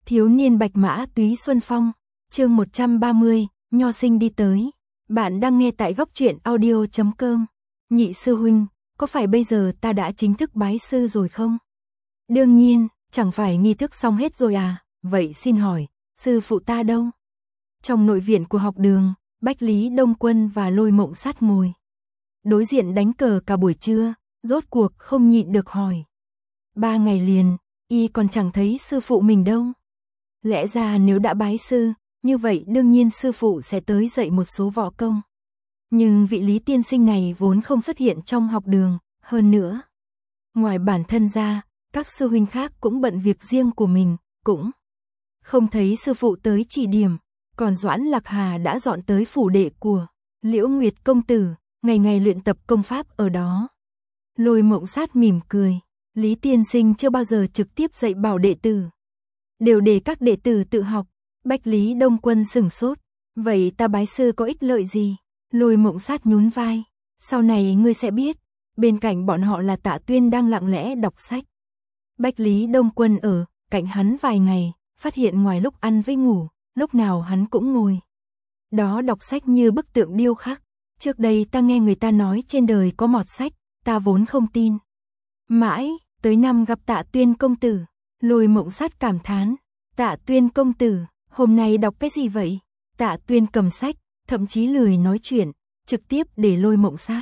Thiếu niên bạch mã túy xuân phong, chương 130, nho sinh đi tới. Bạn đang nghe tại góc truyện audio.com. Nhị sư huynh, có phải bây giờ ta đã chính thức bái sư rồi không? Đương nhiên, chẳng phải nghi thức xong hết rồi à? Vậy xin hỏi, sư phụ ta đâu? Trong nội viện của học đường, Bách Lý Đông Quân và Lôi Mộng Sát ngồi đối diện đánh cờ cả buổi trưa, rốt cuộc không nhịn được hỏi. 3 ngày liền, y còn chẳng thấy sư phụ mình đâu. Lẽ ra nếu đã bái sư, như vậy đương nhiên sư phụ sẽ tới dạy một số võ công. Nhưng vị Lý tiên sinh này vốn không xuất hiện trong học đường, hơn nữa. Ngoài bản thân ra, các sư huynh khác cũng bận việc riêng của mình, cũng không thấy sư phụ tới chỉ điểm. Còn Doãn Lạc Hà đã dọn tới phủ đệ của Liễu Nguyệt công tử, ngày ngày luyện tập công pháp ở đó. Lôi Mộng Sát mỉm cười, Lý tiên sinh chưa bao giờ trực tiếp dạy bảo đệ tử, đều để các đệ tử tự học. Bách Lý Đông Quân sửng sốt, vậy ta bái sư có ích lợi gì? Lôi Mộng Sát nhún vai, sau này ngươi sẽ biết. Bên cạnh bọn họ là Tạ Tuyên đang lặng lẽ đọc sách. Bách Lý Đông Quân ở cạnh hắn vài ngày, phát hiện ngoài lúc ăn với ngủ, lúc nào hắn cũng ngồi đó đọc sách như bức tượng điêu khắc. Trước đây ta nghe người ta nói trên đời có mọt sách, ta vốn không tin. Mãi, tới năm gặp Tạ Tuyên công tử, Lôi Mộng Sát cảm thán, Tạ Tuyên công tử, hôm nay đọc cái gì vậy? Tạ Tuyên cầm sách, thậm chí lười nói chuyện, trực tiếp để Lôi Mộng Sát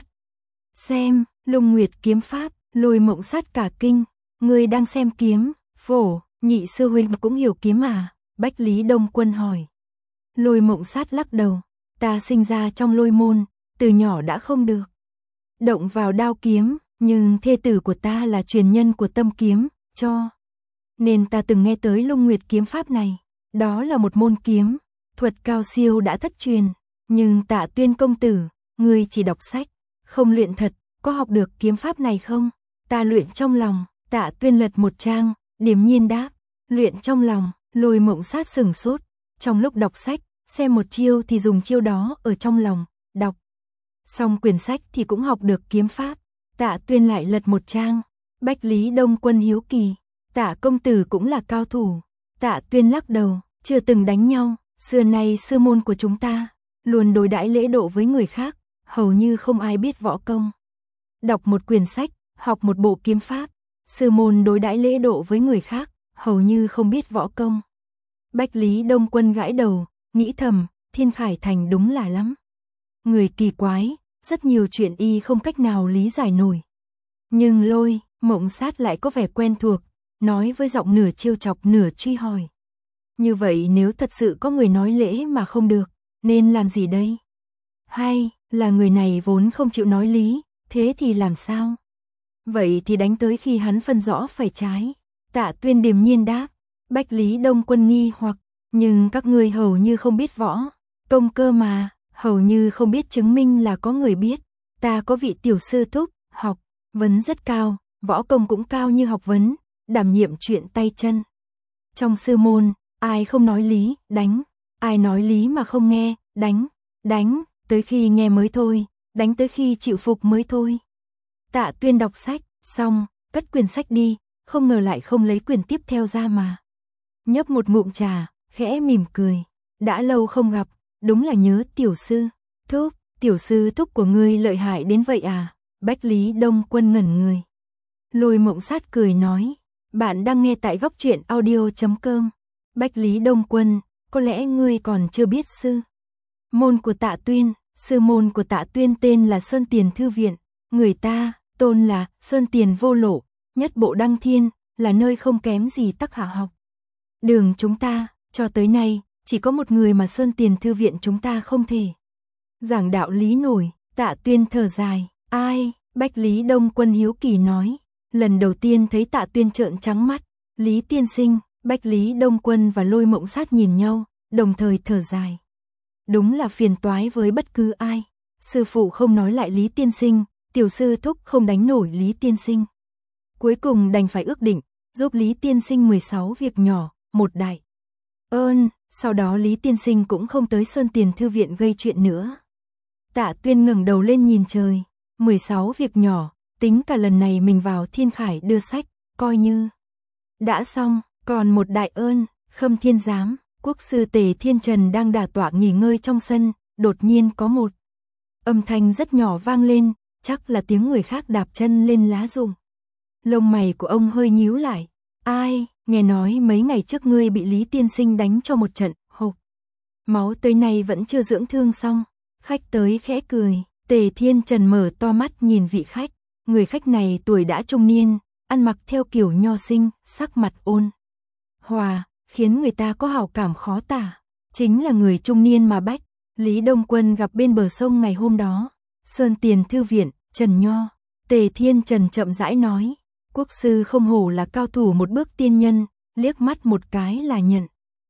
xem. Lung Nguyệt kiếm pháp. Lôi Mộng Sát cả kinh, ngươi đang xem kiếm phổ? Nhị sư huynh cũng hiểu kiếm à? Bách Lý Đông Quân hỏi. Lôi Mộng Sát lắc đầu, ta sinh ra trong lôi môn, từ nhỏ đã không được động vào đao kiếm, nhưng thê tử của ta là truyền nhân của Tâm kiếm, cho nên ta từng nghe tới Lung Nguyệt kiếm pháp này. Đó là một môn kiếm thuật cao siêu đã thất truyền, nhưng Tạ Tuyên công tử, ngươi chỉ đọc sách, không luyện thật, có học được kiếm pháp này không? Ta luyện trong lòng. Tạ Tuyên lật một trang, điềm nhiên đáp, luyện trong lòng. Lôi Mộng Sát sửng sốt, trong lúc đọc sách, xem một chiêu thì dùng chiêu đó ở trong lòng, đọc xong quyển sách thì cũng học được kiếm pháp. Tạ Tuyên lại lật một trang. Bách Lý Đông Quân hiếu kỳ, Tạ công tử cũng là cao thủ? Tạ Tuyên lắc đầu, chưa từng đánh nhau, xưa nay sư môn của chúng ta luôn đối đãi lễ độ với người khác, hầu như không ai biết võ công. Đọc một quyển sách, học một bộ kiếm pháp, sư môn đối đãi lễ độ với người khác, hầu như không biết võ công. Bách Lý Đông Quân gãi đầu, nghĩ thầm, Thiên Khải Thành đúng là lắm người kỳ quái, rất nhiều chuyện y không cách nào lý giải nổi. Nhưng Lôi Mộng Sát lại có vẻ quen thuộc, nói với giọng nửa trêu chọc nửa truy hỏi. Như vậy nếu thật sự có người nói lễ mà không được, nên làm gì đây? Hay là người này vốn không chịu nói lý, thế thì làm sao? Vậy thì đánh tới khi hắn phân rõ phải trái. Tạ Tuyên điềm nhiên đáp. Bách Lý Đông Quân nghi hoặc, nhưng các ngươi hầu như không biết võ công cơ mà, hầu như không biết chứng minh là có người biết. Ta có vị tiểu sư thúc, học vấn rất cao, võ công cũng cao như học vấn, đảm nhiệm chuyện tay chân. Trong sư môn, ai không nói lý, đánh, ai nói lý mà không nghe, đánh, đánh, tới khi nghe mới thôi, đánh tới khi chịu phục mới thôi. Tạ Tuyên đọc sách, xong, cất quyển sách đi, không ngờ lại không lấy quyển tiếp theo ra mà. Nhấp một ngụm trà, khẽ mỉm cười, đã lâu không gặp, đúng là nhớ tiểu sư thúc. Tiểu sư thúc của ngươi lợi hại đến vậy à? Bách Lý Đông Quân ngẩn người. Lôi Mộng Sát cười nói, bạn đang nghe tại góc truyện audio.com. Bách Lý Đông Quân, có lẽ ngươi còn chưa biết sư môn của Tạ Tuyên. Sư môn của Tạ Tuyên tên là Sơn Tiền Thư Viện, người ta tôn là Sơn Tiền Vô Lộ, nhất bộ đăng thiên, là nơi không kém gì Tắc Hạ học đường chúng ta. Cho tới nay, chỉ có một người mà Sơn Tiền Thư Viện chúng ta không thể giảng đạo lý nổi. Tạ Tuyên thở dài, ai? Bách Lý Đông Quân hiếu kỳ nói. Lần đầu tiên thấy Tạ Tuyên trợn trắng mắt. Lý tiên sinh. Bách Lý Đông Quân và Lôi Mộng Sát nhìn nhau, đồng thời thở dài. Đúng là phiền toái với bất cứ ai. Sư phụ không nói lại Lý tiên sinh, tiểu sư thúc không đánh nổi Lý tiên sinh. Cuối cùng đành phải ước định, giúp Lý tiên sinh 16 việc nhỏ, một đại ơn. Sau đó Lý tiên sinh cũng không tới Sơn Tiền Thư Viện gây chuyện nữa. Tạ Tuyên ngẩng đầu lên nhìn trời, 16 việc nhỏ, tính cả lần này mình vào Thiên Khải đưa sách, coi như đã xong. Còn một đại ơn, Khâm Thiên Giám, quốc sư Tề Thiên Trần đang đả tọa nghỉ ngơi trong sân, đột nhiên có một âm thanh rất nhỏ vang lên, chắc là tiếng người khác đạp chân lên lá rụng. Lông mày của ông hơi nhíu lại. Ai, nghe nói mấy ngày trước ngươi bị Lý tiên sinh đánh cho một trận, hộc. Máu tới nay vẫn chưa dưỡng thương xong. Khách tới khẽ cười, Tề Thiên Trần mở to mắt nhìn vị khách. Người khách này tuổi đã trung niên, ăn mặc theo kiểu nho sinh, sắc mặt ôn hòa, khiến người ta có hảo cảm khó tả. Chính là người trung niên mà Bách Lý Đông Quân gặp bên bờ sông ngày hôm đó. Sơn Tiền Thư Viện, Trần Nho. Tề Thiên Trần chậm rãi nói, quốc sư không hổ là cao thủ một bước tiên nhân, liếc mắt một cái là nhận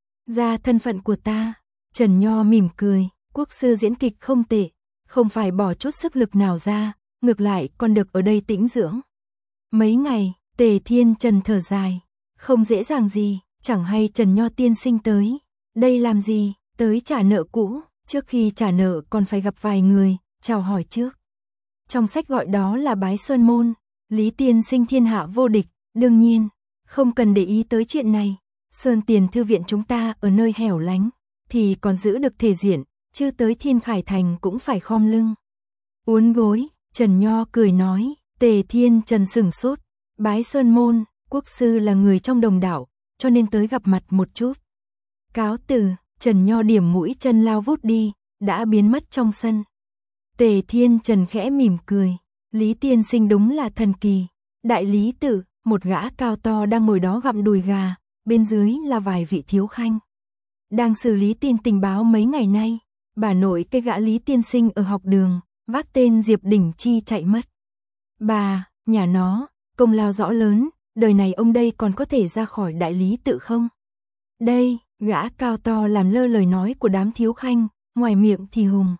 ra thân phận của ta. Trần Nho mỉm cười, quốc sư diễn kịch không tệ, không phải bỏ chút sức lực nào ra, ngược lại còn được ở đây tĩnh dưỡng. Mấy ngày, Tề Thiên Trần thở dài, không dễ dàng gì, chẳng hay Trần Nho tiên sinh tới. Đây làm gì, tới trả nợ cũ, trước khi trả nợ còn phải gặp vài người, chào hỏi trước. Trong sách gọi đó là bái sơn môn, Lý tiên sinh thiên hạ vô địch, đương nhiên, không cần để ý tới chuyện này. Sơn Tiền Thư Viện chúng ta ở nơi hẻo lánh, thì còn giữ được thể diện, chứ tới Thiên Khải Thành cũng phải khom lưng uốn gối. Trần Nho cười nói, Tề Thiên Trần sửng sốt, bái sơn môn, quốc sư là người trong đồng đạo, cho nên tới gặp mặt một chút. Cáo từ, Trần Nho điểm mũi chân lao vút đi, đã biến mất trong sân. Tề Thiên Trần khẽ mỉm cười, Lý tiên sinh đúng là thần kỳ. Đại lý tự, một gã cao to đang ngồi đó gặm đùi gà, bên dưới là vài vị thiếu khanh đang xử lý tin tình báo mấy ngày nay. Bà nội cái gã Lý tiên sinh ở học đường, vác tên Diệp Đỉnh Chi chạy mất. Bà, nhà nó, công lao rõ lớn, đời này ông đây còn có thể ra khỏi đại lý tự không? Đây, gã cao to làm lơ lời nói của đám thiếu khanh, ngoài miệng thì hùng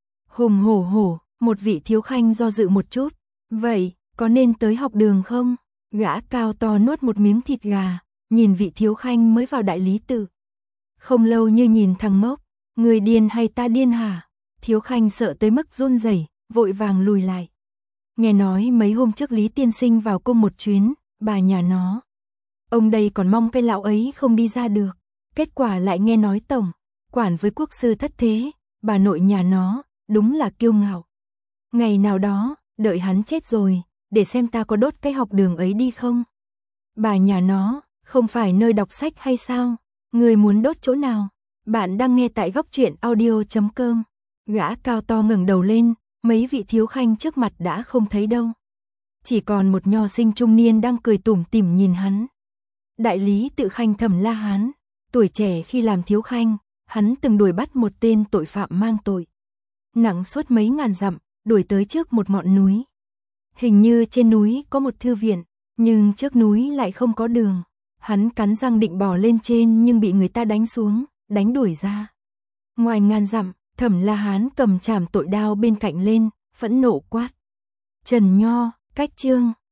hổ hổ. Một vị thiếu khanh do dự một chút, vậy, có nên tới học đường không? Gã cao to nuốt một miếng thịt gà, nhìn vị thiếu khanh mới vào đại lý tự. Không lâu như nhìn thằng ngốc, người điên hay ta điên hả? Thiếu khanh sợ tới mức run rẩy, vội vàng lùi lại. Nghe nói mấy hôm trước Lý tiên sinh vào cung một chuyến, bà nhà nó. Ông đây còn mong cái lão ấy không đi ra được. Kết quả lại nghe nói tổng quản với quốc sư thất thế, bà nội nhà nó, đúng là kiêu ngạo. Ngày nào đó, đợi hắn chết rồi, để xem ta có đốt cái học đường ấy đi không? Bà nhà nó, không phải nơi đọc sách hay sao? Người muốn đốt chỗ nào? Bạn đang nghe tại góc truyện audio.com. Gã cao to ngẩng đầu lên, mấy vị thiếu khanh trước mặt đã không thấy đâu. Chỉ còn một nho sinh trung niên đang cười tủm tỉm nhìn hắn. Đại lý tự khanh Thẩm La Hán, tuổi trẻ khi làm thiếu khanh, hắn từng đuổi bắt một tên tội phạm mang tội nặng suốt mấy ngàn dặm, đuổi tới trước một ngọn núi. Hình như trên núi có một thư viện, nhưng trước núi lại không có đường. Hắn cắn răng định bò lên trên nhưng bị người ta đánh xuống, đánh đuổi ra. Ngoài ngàn dặm, Thẩm La Hán cầm chảm tội đao bên cạnh lên, phẫn nộ quát. Trần Nho, cách chương.